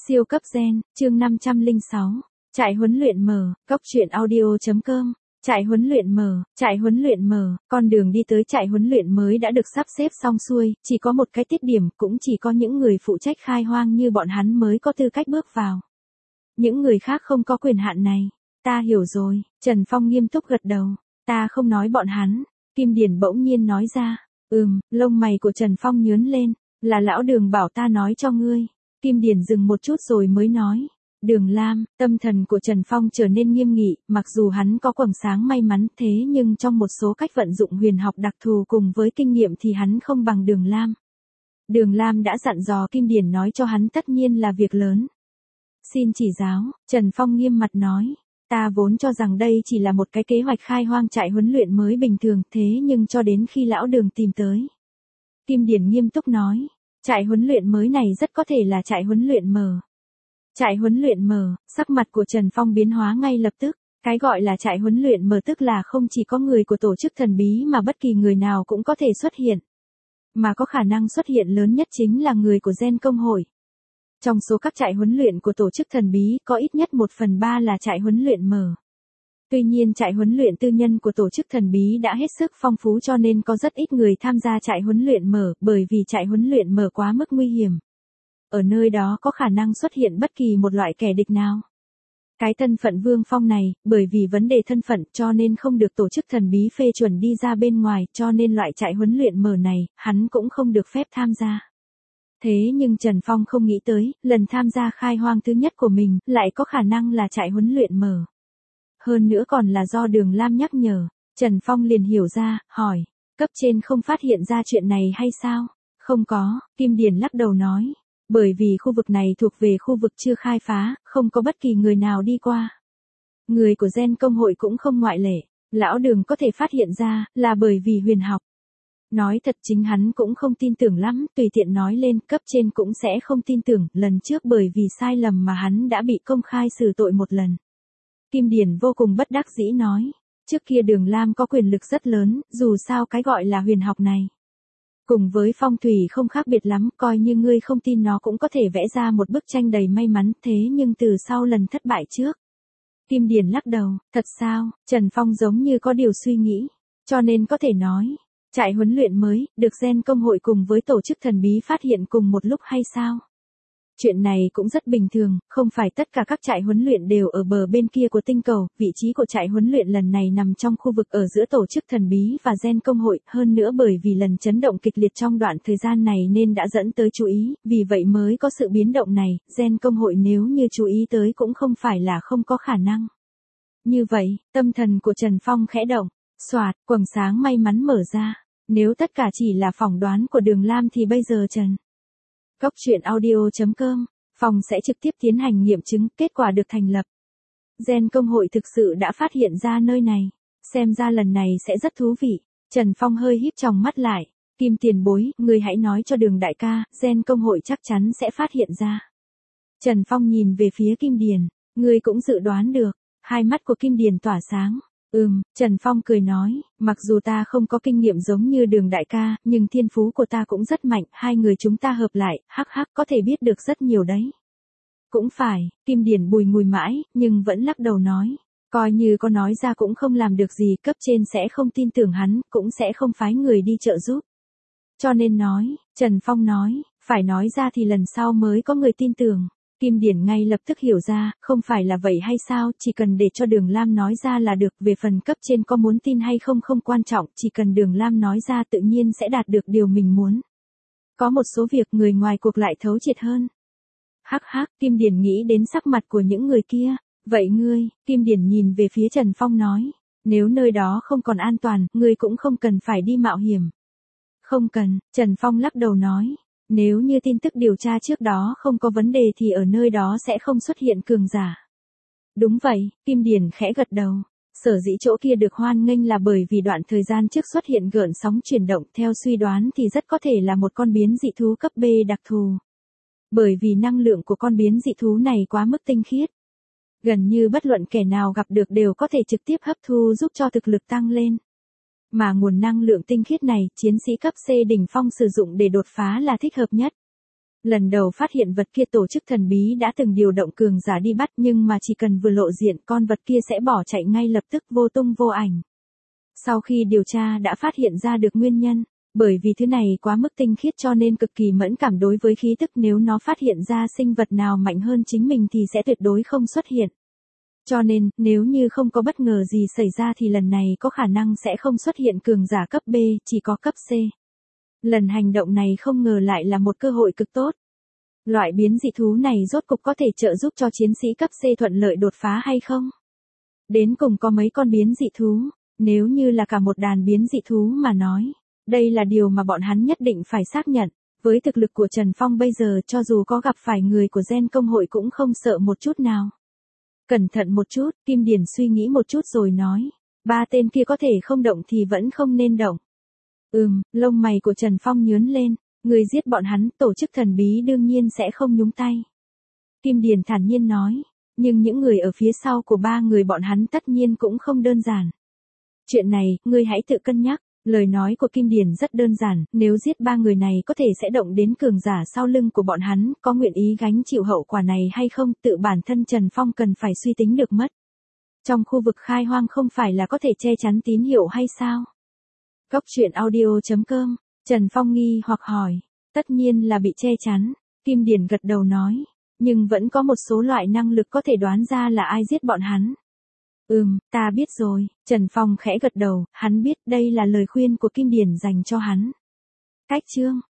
Siêu cấp gen, chương 506. Trại huấn luyện mở, cốc truyện audio.com. Trại huấn luyện mở, con đường đi tới trại huấn luyện mới đã được sắp xếp xong xuôi, chỉ có một cái tiết điểm, cũng chỉ có những người phụ trách khai hoang như bọn hắn mới có tư cách bước vào. Những người khác không có quyền hạn này. Ta hiểu rồi, Trần Phong nghiêm túc gật đầu. Ta không nói bọn hắn. Kim Điển bỗng nhiên nói ra. Lông mày của Trần Phong nhướng lên. Là lão Đường bảo ta nói cho ngươi. Kim Điển dừng một chút rồi mới nói. Đường Lam, tâm thần của Trần Phong trở nên nghiêm nghị, mặc dù hắn có quầng sáng may mắn thế nhưng trong một số cách vận dụng huyền học đặc thù cùng với kinh nghiệm thì hắn không bằng Đường Lam. Đường Lam đã dặn dò Kim Điển nói cho hắn tất nhiên là việc lớn. Xin chỉ giáo, Trần Phong nghiêm mặt nói. Ta vốn cho rằng đây chỉ là một cái kế hoạch khai hoang trại huấn luyện mới bình thường thế nhưng cho đến khi lão Đường tìm tới. Kim Điển nghiêm túc nói. Trại huấn luyện mới này rất có thể là trại huấn luyện mở. Trại huấn luyện mở, sắc mặt của Trần Phong biến hóa ngay lập tức. Cái gọi là trại huấn luyện mở tức là không chỉ có người của tổ chức thần bí mà bất kỳ người nào cũng có thể xuất hiện. Mà có khả năng xuất hiện lớn nhất chính là người của Gen Công hội. Trong số các trại huấn luyện của tổ chức thần bí có ít nhất 1/3 là trại huấn luyện mở. Tuy nhiên trại huấn luyện tư nhân của tổ chức thần bí đã hết sức phong phú cho nên có rất ít người tham gia trại huấn luyện mở bởi vì trại huấn luyện mở quá mức nguy hiểm. Ở nơi đó có khả năng xuất hiện bất kỳ một loại kẻ địch nào. Cái thân phận Vương Phong này, bởi vì vấn đề thân phận cho nên không được tổ chức thần bí phê chuẩn đi ra bên ngoài cho nên loại trại huấn luyện mở này, hắn cũng không được phép tham gia. Thế nhưng Trần Phong không nghĩ tới, lần tham gia khai hoang thứ nhất của mình, lại có khả năng là trại huấn luyện mở. Hơn nữa còn là do Đường Lam nhắc nhở, Trần Phong liền hiểu ra, hỏi, cấp trên không phát hiện ra chuyện này hay sao? Không có, Kim Điển lắc đầu nói, bởi vì khu vực này thuộc về khu vực chưa khai phá, không có bất kỳ người nào đi qua. Người của Gen Công hội cũng không ngoại lệ, lão Đường có thể phát hiện ra, là bởi vì huyền học. Nói thật chính hắn cũng không tin tưởng lắm, tùy tiện nói lên, cấp trên cũng sẽ không tin tưởng, lần trước bởi vì sai lầm mà hắn đã bị công khai xử tội một lần. Kim Điển vô cùng bất đắc dĩ nói, trước kia Đường Lam có quyền lực rất lớn, dù sao cái gọi là huyền học này. Cùng với phong thủy không khác biệt lắm, coi như ngươi không tin nó cũng có thể vẽ ra một bức tranh đầy may mắn thế nhưng từ sau lần thất bại trước. Kim Điển lắc đầu, thật sao, Trần Phong giống như có điều suy nghĩ, cho nên có thể nói. Trại huấn luyện mới, được Gen Công hội cùng với tổ chức thần bí phát hiện cùng một lúc hay sao? Chuyện này cũng rất bình thường, không phải tất cả các trại huấn luyện đều ở bờ bên kia của tinh cầu, vị trí của trại huấn luyện lần này nằm trong khu vực ở giữa tổ chức thần bí và Gen Công hội, hơn nữa bởi vì lần chấn động kịch liệt trong đoạn thời gian này nên đã dẫn tới chú ý, vì vậy mới có sự biến động này, Gen Công hội nếu như chú ý tới cũng không phải là không có khả năng. Như vậy, tâm thần của Trần Phong khẽ động, xoạt, quầng sáng may mắn mở ra. Nếu tất cả chỉ là phỏng đoán của Đường Lam thì bây giờ cốc truyện audio.com, phòng sẽ trực tiếp tiến hành nghiệm chứng, kết quả được thành lập. Gen Công hội thực sự đã phát hiện ra nơi này, xem ra lần này sẽ rất thú vị. Trần Phong hơi híp tròng mắt lại, Kim tiền bối, người hãy nói cho Đường đại ca, Gen Công hội chắc chắn sẽ phát hiện ra. Trần Phong nhìn về phía Kim Điển, người cũng dự đoán được, hai mắt của Kim Điển tỏa sáng. Trần Phong cười nói, mặc dù ta không có kinh nghiệm giống như Đường đại ca, nhưng thiên phú của ta cũng rất mạnh, hai người chúng ta hợp lại, có thể biết được rất nhiều đấy. Cũng phải, Kim Điển bùi ngùi mãi, nhưng vẫn lắc đầu nói, coi như có nói ra cũng không làm được gì, cấp trên sẽ không tin tưởng hắn, cũng sẽ không phái người đi trợ giúp. Cho nên nói, Trần Phong nói, phải nói ra thì lần sau mới có người tin tưởng. Kim Điển ngay lập tức hiểu ra, không phải là vậy hay sao, chỉ cần để cho Đường Lam nói ra là được, về phần cấp trên có muốn tin hay không không quan trọng, chỉ cần Đường Lam nói ra tự nhiên sẽ đạt được điều mình muốn. Có một số việc người ngoài cuộc lại thấu triệt hơn. Kim Điển nghĩ đến sắc mặt của những người kia, vậy ngươi, Kim Điển nhìn về phía Trần Phong nói, nếu nơi đó không còn an toàn, ngươi cũng không cần phải đi mạo hiểm. Không cần, Trần Phong lắc đầu nói. Nếu như tin tức điều tra trước đó không có vấn đề thì ở nơi đó sẽ không xuất hiện cường giả. Đúng vậy, Kim Điển khẽ gật đầu. Sở dĩ chỗ kia được hoan nghênh là bởi vì đoạn thời gian trước xuất hiện gợn sóng chuyển động, theo suy đoán thì rất có thể là một con biến dị thú cấp B đặc thù. Bởi vì năng lượng của con biến dị thú này quá mức tinh khiết. Gần như bất luận kẻ nào gặp được đều có thể trực tiếp hấp thu giúp cho thực lực tăng lên. Mà nguồn năng lượng tinh khiết này, chiến sĩ cấp C đỉnh phong sử dụng để đột phá là thích hợp nhất. Lần đầu phát hiện vật kia tổ chức thần bí đã từng điều động cường giả đi bắt, nhưng mà chỉ cần vừa lộ diện con vật kia sẽ bỏ chạy ngay lập tức vô tung vô ảnh. Sau khi điều tra đã phát hiện ra được nguyên nhân, bởi vì thứ này quá mức tinh khiết cho nên cực kỳ mẫn cảm đối với khí tức, nếu nó phát hiện ra sinh vật nào mạnh hơn chính mình thì sẽ tuyệt đối không xuất hiện. Cho nên, nếu như không có bất ngờ gì xảy ra thì lần này có khả năng sẽ không xuất hiện cường giả cấp B, chỉ có cấp C. Lần hành động này không ngờ lại là một cơ hội cực tốt. Loại biến dị thú này rốt cục có thể trợ giúp cho chiến sĩ cấp C thuận lợi đột phá hay không? Đến cùng có mấy con biến dị thú, nếu như là cả một đàn biến dị thú mà nói, đây là điều mà bọn hắn nhất định phải xác nhận. Với thực lực của Trần Phong bây giờ cho dù có gặp phải người của Gen công hội cũng không sợ một chút nào. Cẩn thận một chút, Kim Điển suy nghĩ một chút rồi nói. 3 tên kia có thể không động thì vẫn không nên động. Lông mày của Trần Phong nhướng lên. Người giết bọn hắn, tổ chức thần bí đương nhiên sẽ không nhúng tay. Kim Điển thản nhiên nói. Nhưng những người ở phía sau của 3 người bọn hắn tất nhiên cũng không đơn giản. Chuyện này, ngươi hãy tự cân nhắc. Lời nói của Kim Điển rất đơn giản, nếu giết 3 người này có thể sẽ động đến cường giả sau lưng của bọn hắn, có nguyện ý gánh chịu hậu quả này hay không, tự bản thân Trần Phong cần phải suy tính được mất. Trong khu vực khai hoang không phải là có thể che chắn tín hiệu hay sao? Góc truyện audio.com, Trần Phong nghi hoặc hỏi, tất nhiên là bị che chắn, Kim Điển gật đầu nói, nhưng vẫn có một số loại năng lực có thể đoán ra là ai giết bọn hắn. Ta biết rồi, Trần Phong khẽ gật đầu, hắn biết đây là lời khuyên của Kim Điển dành cho hắn. Cách chương